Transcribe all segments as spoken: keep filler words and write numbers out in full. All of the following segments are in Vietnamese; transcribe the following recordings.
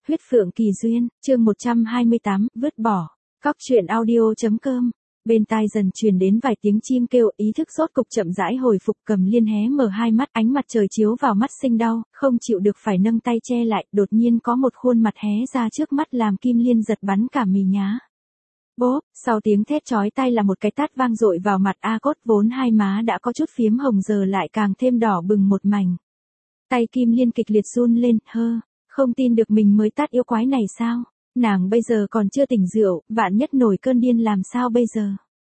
Huyết Phượng Kỳ Duyên, chương một trăm hai mươi tám, vứt bỏ. Cóc truyện audio.com. Bên tai dần truyền đến vài tiếng chim kêu, ý thức rốt cục chậm rãi hồi phục. Cầm Liên hé mở hai mắt, ánh mặt trời chiếu vào mắt sinh đau, không chịu được phải nâng tay che lại, đột nhiên có một khuôn mặt hé ra trước mắt làm Kim Liên giật bắn cả mì nhá. Bốp, sau tiếng thét chói tai là một cái tát vang dội vào mặt A Cốt, vốn hai má đã có chút phiếm hồng giờ lại càng thêm đỏ bừng một mảnh. Tay Kim Liên kịch liệt run lên, hơ, không tin được mình mới tát yêu quái này sao? Nàng bây giờ còn chưa tỉnh rượu, vạn nhất nổi cơn điên làm sao bây giờ?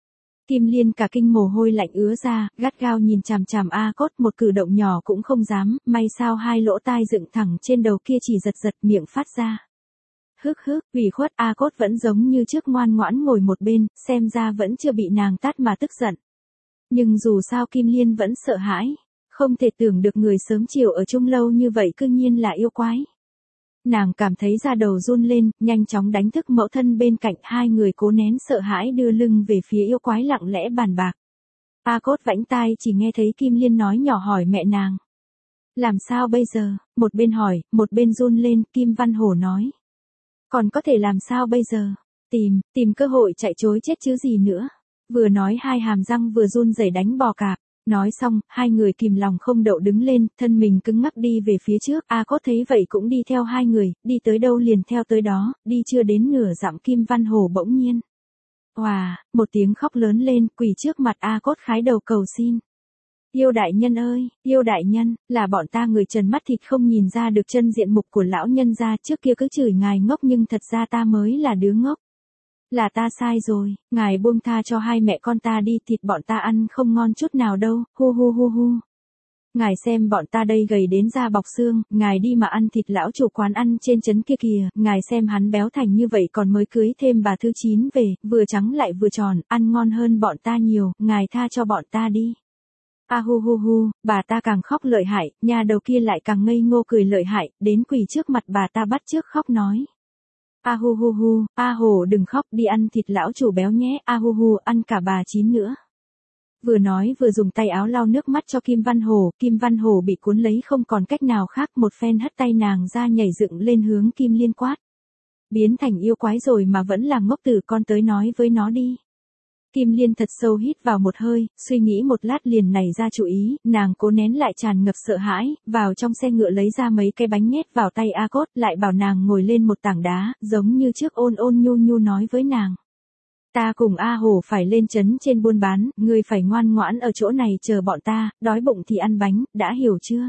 Kim Liên cả kinh mồ hôi lạnh ứa ra, gắt gao nhìn chằm chằm A Cốt, một cử động nhỏ cũng không dám, may sao hai lỗ tai dựng thẳng trên đầu kia chỉ giật giật miệng phát ra. Hức hức, ủy khuất. A Cốt vẫn giống như trước ngoan ngoãn ngồi một bên, xem ra vẫn chưa bị nàng tát mà tức giận. Nhưng dù sao Kim Liên vẫn sợ hãi, không thể tưởng được người sớm chiều ở chung lâu như vậy cư nhiên là yêu quái. Nàng cảm thấy da đầu run lên, nhanh chóng đánh thức mẫu thân bên cạnh, hai người cố nén sợ hãi đưa lưng về phía yêu quái lặng lẽ bàn bạc. A Cốt vãnh tai chỉ nghe thấy Kim Liên nói nhỏ hỏi mẹ nàng. Làm sao bây giờ? Một bên hỏi, một bên run lên. Kim Văn Hổ nói. Còn có thể làm sao bây giờ? Tìm, tìm cơ hội chạy trối chết chứ gì nữa. Vừa nói hai hàm răng vừa run rẩy đánh bò cạp. Nói xong, hai người kìm lòng không đậu đứng lên, thân mình cứng ngắc đi về phía trước. A Cốt thấy vậy cũng đi theo hai người, đi tới đâu liền theo tới đó, đi chưa đến nửa dặm Kim Văn Hổ bỗng nhiên. Oà, một tiếng khóc lớn lên, quỳ trước mặt A Cốt khái đầu cầu xin. Yêu đại nhân ơi, yêu đại nhân, là bọn ta người trần mắt thịt không nhìn ra được chân diện mục của lão nhân gia, trước kia cứ chửi ngài ngốc nhưng thật ra ta mới là đứa ngốc. Là ta sai rồi, ngài buông tha cho hai mẹ con ta đi, thịt bọn ta ăn không ngon chút nào đâu, hu hu hu hu. Ngài xem bọn ta đây gầy đến da bọc xương, ngài đi mà ăn thịt lão chủ quán ăn trên trấn kia kìa, ngài xem hắn béo thành như vậy còn mới cưới thêm bà thứ chín về, vừa trắng lại vừa tròn, ăn ngon hơn bọn ta nhiều, ngài tha cho bọn ta đi. A hu hu hu, bà ta càng khóc lợi hại, nhà đầu kia lại càng ngây ngô cười lợi hại, đến quỳ trước mặt bà ta bắt chước khóc nói. A hu hu hu, A Hổ đừng khóc, đi ăn thịt lão chủ béo nhé, A hu hu, ăn cả bà chín nữa. Vừa nói vừa dùng tay áo lau nước mắt cho Kim Văn Hổ, Kim Văn Hổ bị cuốn lấy không còn cách nào khác, một phen hất tay nàng ra nhảy dựng lên hướng Kim Liên quát. Biến thành yêu quái rồi mà vẫn là ngốc tử, con tới nói với nó đi. Kim Liên thật sâu hít vào một hơi, suy nghĩ một lát liền nảy ra chủ ý, nàng cố nén lại tràn ngập sợ hãi, vào trong xe ngựa lấy ra mấy cái bánh nhét vào tay A Cốt, lại bảo nàng ngồi lên một tảng đá, giống như trước ôn ôn nhu nhu nói với nàng. Ta cùng A Hổ phải lên trấn trên buôn bán, ngươi phải ngoan ngoãn ở chỗ này chờ bọn ta, đói bụng thì ăn bánh, đã hiểu chưa?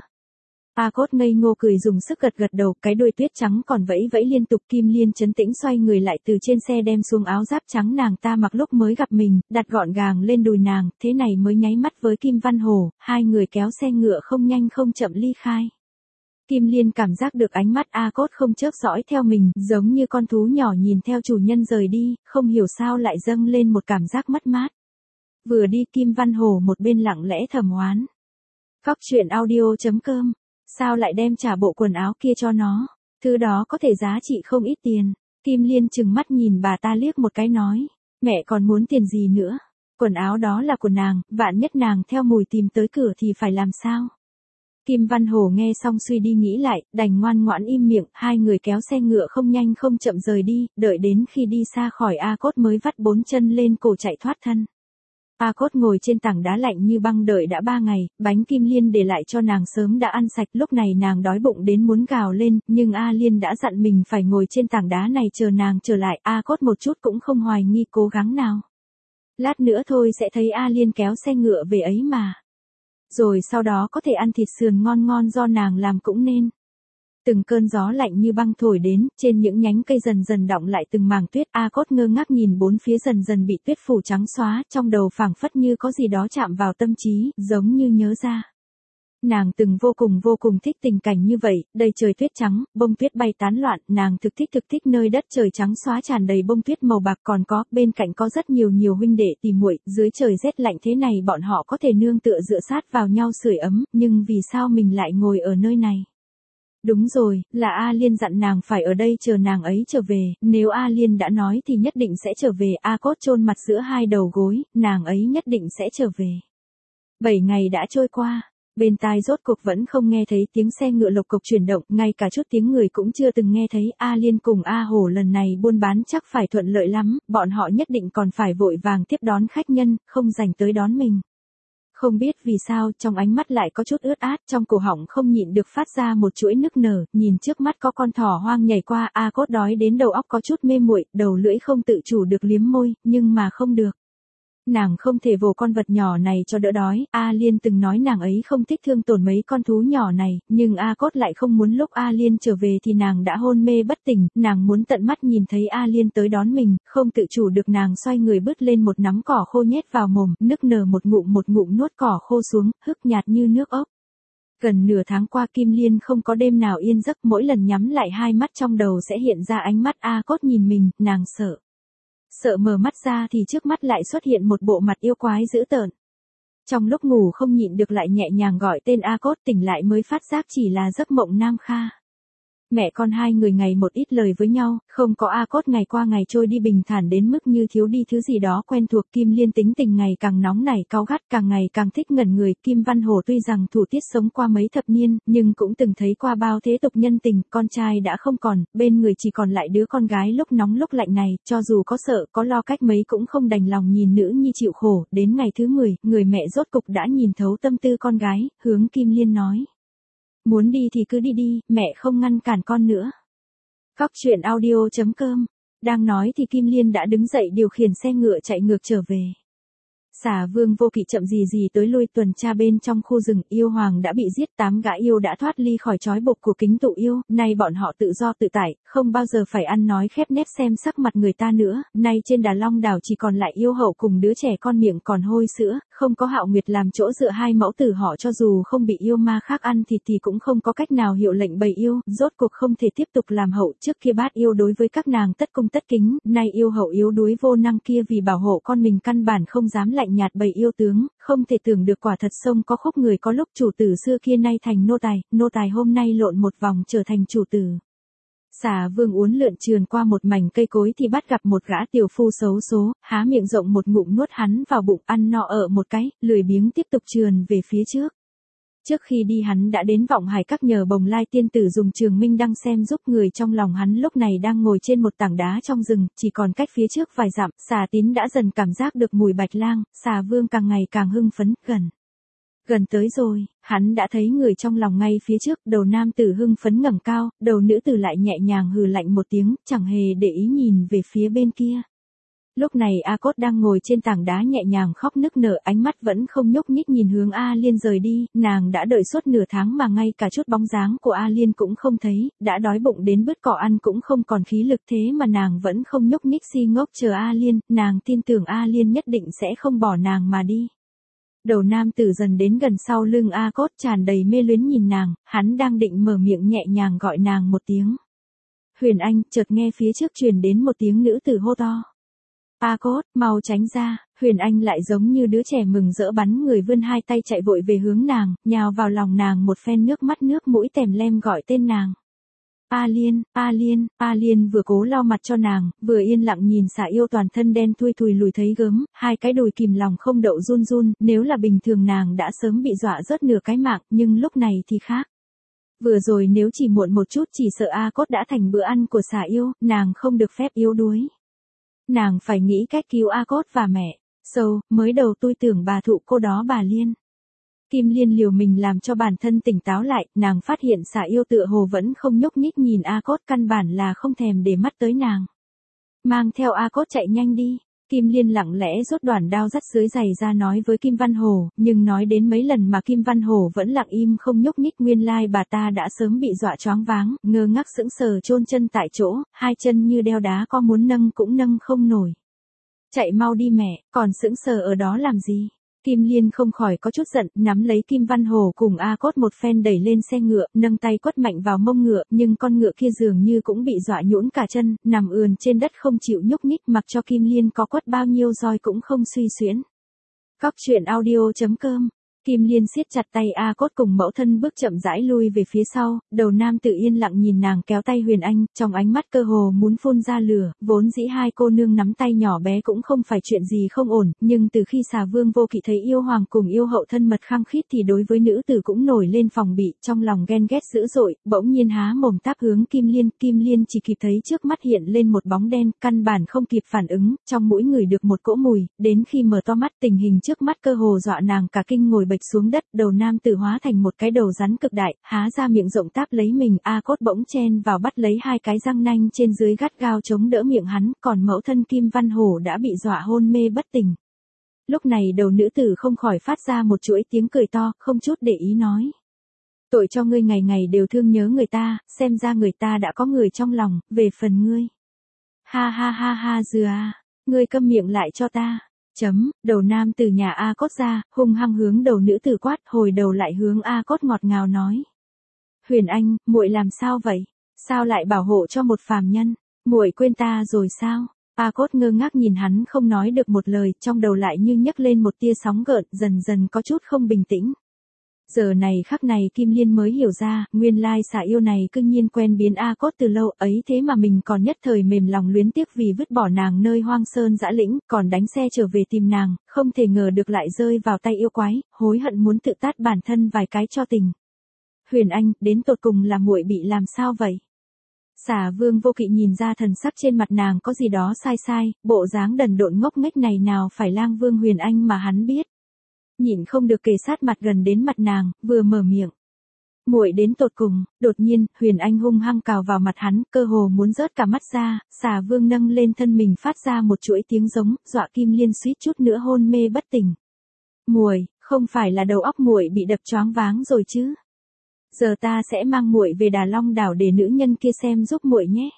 A Cốt ngây ngô cười dùng sức gật gật đầu, cái đuôi tuyết trắng còn vẫy vẫy liên tục. Kim Liên trấn tĩnh xoay người lại từ trên xe đem xuống áo giáp trắng nàng ta mặc lúc mới gặp mình, đặt gọn gàng lên đùi nàng, thế này mới nháy mắt với Kim Văn Hổ, hai người kéo xe ngựa không nhanh không chậm ly khai. Kim Liên cảm giác được ánh mắt A Cốt không chớp dõi theo mình, giống như con thú nhỏ nhìn theo chủ nhân rời đi, không hiểu sao lại dâng lên một cảm giác mất mát. Vừa đi Kim Văn Hổ một bên lặng lẽ thầm oán. Cóc truyện audio.com. Sao lại đem trả bộ quần áo kia cho nó? Thứ đó có thể giá trị không ít tiền. Kim Liên trừng mắt nhìn bà ta liếc một cái nói. Mẹ còn muốn tiền gì nữa? Quần áo đó là của nàng, vạn nhất nàng theo mùi tìm tới cửa thì phải làm sao? Kim Văn Hổ nghe xong suy đi nghĩ lại, đành ngoan ngoãn im miệng, hai người kéo xe ngựa không nhanh không chậm rời đi, đợi đến khi đi xa khỏi A Cốt mới vắt bốn chân lên cổ chạy thoát thân. A Cốt ngồi trên tảng đá lạnh như băng đợi đã ba ngày, bánh Kim Liên để lại cho nàng sớm đã ăn sạch, lúc này nàng đói bụng đến muốn gào lên, nhưng A Liên đã dặn mình phải ngồi trên tảng đá này chờ nàng trở lại, A Cốt một chút cũng không hoài nghi cố gắng nào. Lát nữa thôi sẽ thấy A Liên kéo xe ngựa về ấy mà. Rồi sau đó có thể ăn thịt sườn ngon ngon do nàng làm cũng nên. Từng cơn gió lạnh như băng thổi đến, trên những nhánh cây dần dần đọng lại từng mảng tuyết. A Cốt ngơ ngác nhìn bốn phía dần dần bị tuyết phủ trắng xóa, trong đầu phảng phất như có gì đó chạm vào tâm trí, giống như nhớ ra. Nàng từng vô cùng vô cùng thích tình cảnh như vậy, đầy trời tuyết trắng, bông tuyết bay tán loạn, nàng thực thích thực thích nơi đất trời trắng xóa tràn đầy bông tuyết màu bạc, còn có, bên cạnh có rất nhiều nhiều huynh đệ tỉ muội, dưới trời rét lạnh thế này bọn họ có thể nương tựa dựa sát vào nhau sưởi ấm, nhưng vì sao mình lại ngồi ở nơi này? Đúng rồi, là A Liên dặn nàng phải ở đây chờ nàng ấy trở về, nếu A Liên đã nói thì nhất định sẽ trở về. A Cốt chôn mặt giữa hai đầu gối, nàng ấy nhất định sẽ trở về. Bảy ngày đã trôi qua. Bên tai rốt cuộc vẫn không nghe thấy tiếng xe ngựa lộc cộc chuyển động, ngay cả chút tiếng người cũng chưa từng nghe thấy. A Liên cùng A Hổ lần này buôn bán chắc phải thuận lợi lắm, bọn họ nhất định còn phải vội vàng tiếp đón khách nhân, không rảnh tới đón mình. Không biết vì sao, trong ánh mắt lại có chút ướt át, trong cổ họng không nhịn được phát ra một chuỗi nức nở, nhìn trước mắt có con thỏ hoang nhảy qua, A Cốt đói đến đầu óc có chút mê muội, đầu lưỡi không tự chủ được liếm môi, nhưng mà không được. Nàng không thể vồ con vật nhỏ này cho đỡ đói, A Liên từng nói nàng ấy không thích thương tổn mấy con thú nhỏ này, nhưng A Cốt lại không muốn lúc A Liên trở về thì nàng đã hôn mê bất tỉnh, nàng muốn tận mắt nhìn thấy A Liên tới đón mình, không tự chủ được nàng xoay người bứt lên một nắm cỏ khô nhét vào mồm, nức nở một ngụm một ngụm nuốt cỏ khô xuống, hức nhạt như nước ốc. Gần nửa tháng qua Kim Liên không có đêm nào yên giấc, mỗi lần nhắm lại hai mắt trong đầu sẽ hiện ra ánh mắt A Cốt nhìn mình, nàng sợ. Sợ mở mắt ra thì trước mắt lại xuất hiện một bộ mặt yêu quái dữ tợn. Trong lúc ngủ không nhịn được lại nhẹ nhàng gọi tên A Cốt, tỉnh lại mới phát giác chỉ là giấc mộng Nam Kha. Mẹ con hai người ngày một ít lời với nhau, không có A Cốt ngày qua ngày trôi đi bình thản đến mức như thiếu đi thứ gì đó quen thuộc. Kim Liên tính tình ngày càng nóng nảy cáu gắt, càng ngày càng thích ngẩn người. Kim Văn Hồ tuy rằng thủ tiết sống qua mấy thập niên, nhưng cũng từng thấy qua bao thế tục nhân tình, con trai đã không còn, bên người chỉ còn lại đứa con gái lúc nóng lúc lạnh này, cho dù có sợ, có lo cách mấy cũng không đành lòng nhìn nữ nhi chịu khổ. Đến ngày thứ mười, người mẹ rốt cục đã nhìn thấu tâm tư con gái, hướng Kim Liên nói. Muốn đi thì cứ đi đi, mẹ không ngăn cản con nữa. Cóc truyện audio chấm com. Đang nói thì Kim Liên đã đứng dậy điều khiển xe ngựa chạy ngược trở về. Xà Vương Vô Kỵ chậm gì gì tới lui tuần tra bên trong khu rừng, yêu hoàng đã bị giết, tám gã yêu đã thoát ly khỏi trói buộc của Kính Tụ yêu, nay bọn họ tự do tự tại, không bao giờ phải ăn nói khép nép xem sắc mặt người ta nữa, nay trên Đà Long đảo chỉ còn lại yêu hậu cùng đứa trẻ con miệng còn hôi sữa, không có Hạo Nguyệt làm chỗ dựa hai mẫu tử họ, cho dù không bị yêu ma khác ăn thịt thì cũng không có cách nào hiệu lệnh bầy yêu, rốt cuộc không thể tiếp tục làm hậu. Trước kia bát yêu đối với các nàng tất cung tất kính, nay yêu hậu yếu đuối vô năng kia vì bảo hộ con mình căn bản không dám lạnh nhạt bầy yêu tướng, không thể tưởng được quả thật sông có khúc người có lúc chủ tử xưa kia nay thành nô tài, nô tài hôm nay lộn một vòng trở thành chủ tử. Xà Vương uốn lượn trườn qua một mảnh cây cối thì bắt gặp một gã tiểu phu xấu số, há miệng rộng một ngụm nuốt hắn vào bụng, ăn no ở một cái, lười biếng tiếp tục trườn về phía trước. Trước khi đi hắn đã đến Vọng Hải Các nhờ Bồng Lai tiên tử dùng trường minh đăng xem giúp người trong lòng hắn lúc này đang ngồi trên một tảng đá trong rừng, chỉ còn cách phía trước vài dặm, Xà Tín đã dần cảm giác được mùi bạch lang, Xà Vương càng ngày càng hưng phấn, gần. Gần tới rồi, hắn đã thấy người trong lòng ngay phía trước, đầu nam tử hưng phấn ngẩng cao, đầu nữ tử lại nhẹ nhàng hừ lạnh một tiếng, chẳng hề để ý nhìn về phía bên kia. Lúc này A Cốt đang ngồi trên tảng đá nhẹ nhàng khóc nức nở, ánh mắt vẫn không nhúc nhích nhìn hướng A Liên rời đi, nàng đã đợi suốt nửa tháng mà ngay cả chút bóng dáng của A Liên cũng không thấy, đã đói bụng đến bứt cỏ ăn cũng không còn khí lực, thế mà nàng vẫn không nhúc nhích si ngốc chờ A Liên, nàng tin tưởng A Liên nhất định sẽ không bỏ nàng mà đi. Đầu nam tử dần đến gần sau lưng A Cốt tràn đầy mê luyến nhìn nàng, hắn đang định mở miệng nhẹ nhàng gọi nàng một tiếng. Huyền Anh, chợt nghe phía trước truyền đến một tiếng nữ tử hô to. A Cốt, mau tránh ra, Huyền Anh lại giống như đứa trẻ mừng rỡ bắn người vươn hai tay chạy vội về hướng nàng, nhào vào lòng nàng một phen nước mắt nước mũi tèm lem gọi tên nàng. A Liên, A Liên, A Liên vừa cố lau mặt cho nàng, vừa yên lặng nhìn xà yêu toàn thân đen thui thùi lùi thấy gớm, hai cái đùi kìm lòng không đậu run run, nếu là bình thường nàng đã sớm bị dọa rớt nửa cái mạng, nhưng lúc này thì khác. Vừa rồi nếu chỉ muộn một chút chỉ sợ A Cốt đã thành bữa ăn của xà yêu, nàng không được phép yếu đuối. Nàng phải nghĩ cách cứu A Cốt và mẹ. Sâu, so, mới đầu tôi tưởng bà thụ cô đó bà Liên. Kim Liên liều mình làm cho bản thân tỉnh táo lại, nàng phát hiện xà yêu tựa hồ vẫn không nhúc nhích nhìn A Cốt, căn bản là không thèm để mắt tới nàng. Mang theo A Cốt chạy nhanh đi. Kim Liên lặng lẽ rút đoạn đao dắt dưới giày ra nói với Kim Văn Hồ, nhưng nói đến mấy lần mà Kim Văn Hồ vẫn lặng im không nhúc nhích, nguyên lai bà ta đã sớm bị dọa choáng váng, ngơ ngác sững sờ chôn chân tại chỗ, hai chân như đeo đá có muốn nâng cũng nâng không nổi. Chạy mau đi mẹ, còn sững sờ ở đó làm gì? Kim Liên không khỏi có chút giận, nắm lấy Kim Văn Hồ cùng A Cốt một phen đẩy lên xe ngựa, nâng tay quất mạnh vào mông ngựa, nhưng con ngựa kia dường như cũng bị dọa nhũn cả chân, nằm ườn trên đất không chịu nhúc nhích, mặc cho Kim Liên có quất bao nhiêu roi cũng không suy xuyễn. Cóc truyện audio chấm com Kim Liên siết chặt tay A Cốt cùng mẫu thân bước chậm rãi lui về phía sau, đầu nam tự yên lặng nhìn nàng kéo tay Huyền Anh, trong ánh mắt cơ hồ muốn phun ra lửa, vốn dĩ hai cô nương nắm tay nhỏ bé cũng không phải chuyện gì không ổn, nhưng từ khi xà vương vô kỵ thấy yêu hoàng cùng yêu hậu thân mật khăng khít thì đối với nữ tử cũng nổi lên phòng bị, trong lòng ghen ghét dữ dội, bỗng nhiên há mồm táp hướng Kim Liên, Kim Liên chỉ kịp thấy trước mắt hiện lên một bóng đen, căn bản không kịp phản ứng, trong mũi người được một cỗ mùi, đến khi mở to mắt tình hình trước mắt cơ hồ dọa nàng cả kinh ngồi bệt xuống đất, đầu nam tử hóa thành một cái đầu rắn cực đại, há ra miệng rộng táp lấy mình, A Cốt bỗng chen vào bắt lấy hai cái răng nanh trên dưới gắt gao chống đỡ miệng hắn, còn mẫu thân Kim Văn Hổ đã bị dọa hôn mê bất tỉnh. Lúc này đầu nữ tử không khỏi phát ra một chuỗi tiếng cười to, không chút để ý nói. Tội cho ngươi ngày ngày đều thương nhớ người ta, xem ra người ta đã có người trong lòng, về phần ngươi. Ha ha ha ha dừa à, ngươi câm miệng lại cho ta. Chấm, đầu nam từ nhà A Cốt ra, hung hăng hướng đầu nữ tử quát, hồi đầu lại hướng A Cốt ngọt ngào nói. Huyền Anh, muội làm sao vậy? Sao lại bảo hộ cho một phàm nhân? Muội quên ta rồi sao? A Cốt ngơ ngác nhìn hắn không nói được một lời, trong đầu lại như nhấc lên một tia sóng gợn, dần dần có chút không bình tĩnh. Giờ này khắc này Kim Liên mới hiểu ra, nguyên lai xà yêu này cư nhiên quen biến A Cốt từ lâu ấy thế mà mình còn nhất thời mềm lòng luyến tiếc vì vứt bỏ nàng nơi hoang sơn dã lĩnh, còn đánh xe trở về tìm nàng, không thể ngờ được lại rơi vào tay yêu quái, hối hận muốn tự tát bản thân vài cái cho tình. Huyền Anh, đến tột cùng là muội bị làm sao vậy? Xà Vương Vô Kỵ nhìn ra thần sắc trên mặt nàng có gì đó sai sai, bộ dáng đần độn ngốc nghếch này nào phải Lang Vương Huyền Anh mà hắn biết. Nhịn không được kề sát mặt gần đến mặt nàng, vừa mở miệng. Muội đến tột cùng, đột nhiên, Huyền Anh hung hăng cào vào mặt hắn, cơ hồ muốn rớt cả mắt ra, Xà Vương nâng lên thân mình phát ra một chuỗi tiếng giống, dọa Kim Liên suýt chút nữa hôn mê bất tỉnh. Muội, không phải là đầu óc muội bị đập choáng váng rồi chứ? Giờ ta sẽ mang muội về Đà Long đảo để nữ nhân kia xem giúp muội nhé.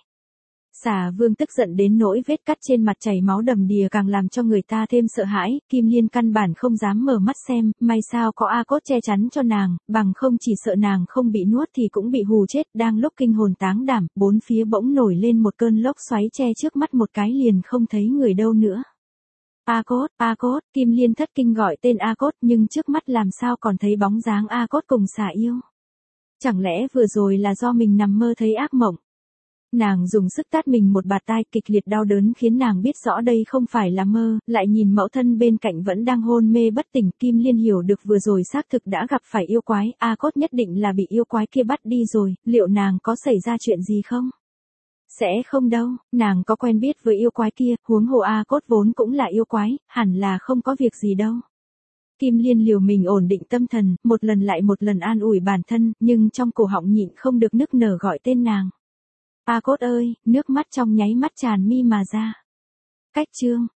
Xà Vương tức giận đến nỗi vết cắt trên mặt chảy máu đầm đìa càng làm cho người ta thêm sợ hãi, Kim Liên căn bản không dám mở mắt xem, may sao có A Cốt che chắn cho nàng, bằng không chỉ sợ nàng không bị nuốt thì cũng bị hù chết, đang lúc kinh hồn táng đảm, bốn phía bỗng nổi lên một cơn lốc xoáy che trước mắt một cái liền không thấy người đâu nữa. A Cốt, A Cốt, Kim Liên thất kinh gọi tên A Cốt nhưng trước mắt làm sao còn thấy bóng dáng A Cốt cùng xà yêu. Chẳng lẽ vừa rồi là do mình nằm mơ thấy ác mộng? Nàng dùng sức tát mình một bạt tai, kịch liệt đau đớn khiến nàng biết rõ đây không phải là mơ, lại nhìn mẫu thân bên cạnh vẫn đang hôn mê bất tỉnh, Kim Liên hiểu được vừa rồi xác thực đã gặp phải yêu quái, A Cốt nhất định là bị yêu quái kia bắt đi rồi, liệu nàng có xảy ra chuyện gì không? Sẽ không đâu, nàng có quen biết với yêu quái kia, huống hồ A Cốt vốn cũng là yêu quái, hẳn là không có việc gì đâu. Kim Liên liều mình ổn định tâm thần, một lần lại một lần an ủi bản thân, nhưng trong cổ họng nhịn không được nức nở gọi tên nàng. A Cốt ơi, nước mắt trong nháy mắt tràn mi mà ra. Cách chương